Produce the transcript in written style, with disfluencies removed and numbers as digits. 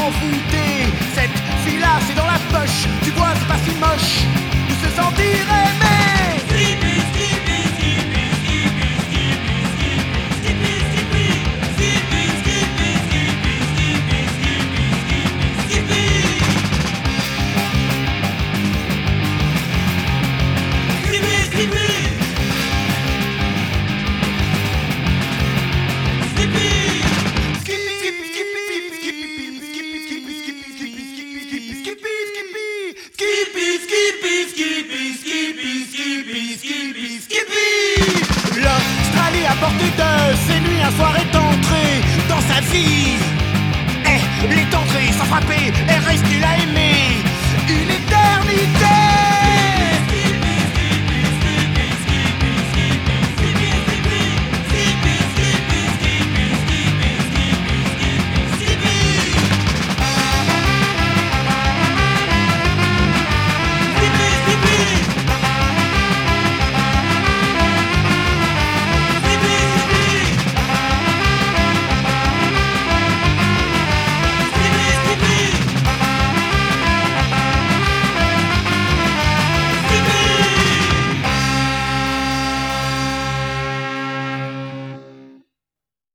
envoûté. Cette fille-là, c'est dans la poche. Tu vois, c'est pas si moche de se sentir aimé. Skippy, skippy, skippy, skippy, skippy, skippy, skippy, skippy, skippy, skippy, skippy, skippy, skippy, L'Australie à portée de ses nuits, un soir est entré dans sa vie. Elle est entrée sans frapper, elle reste là.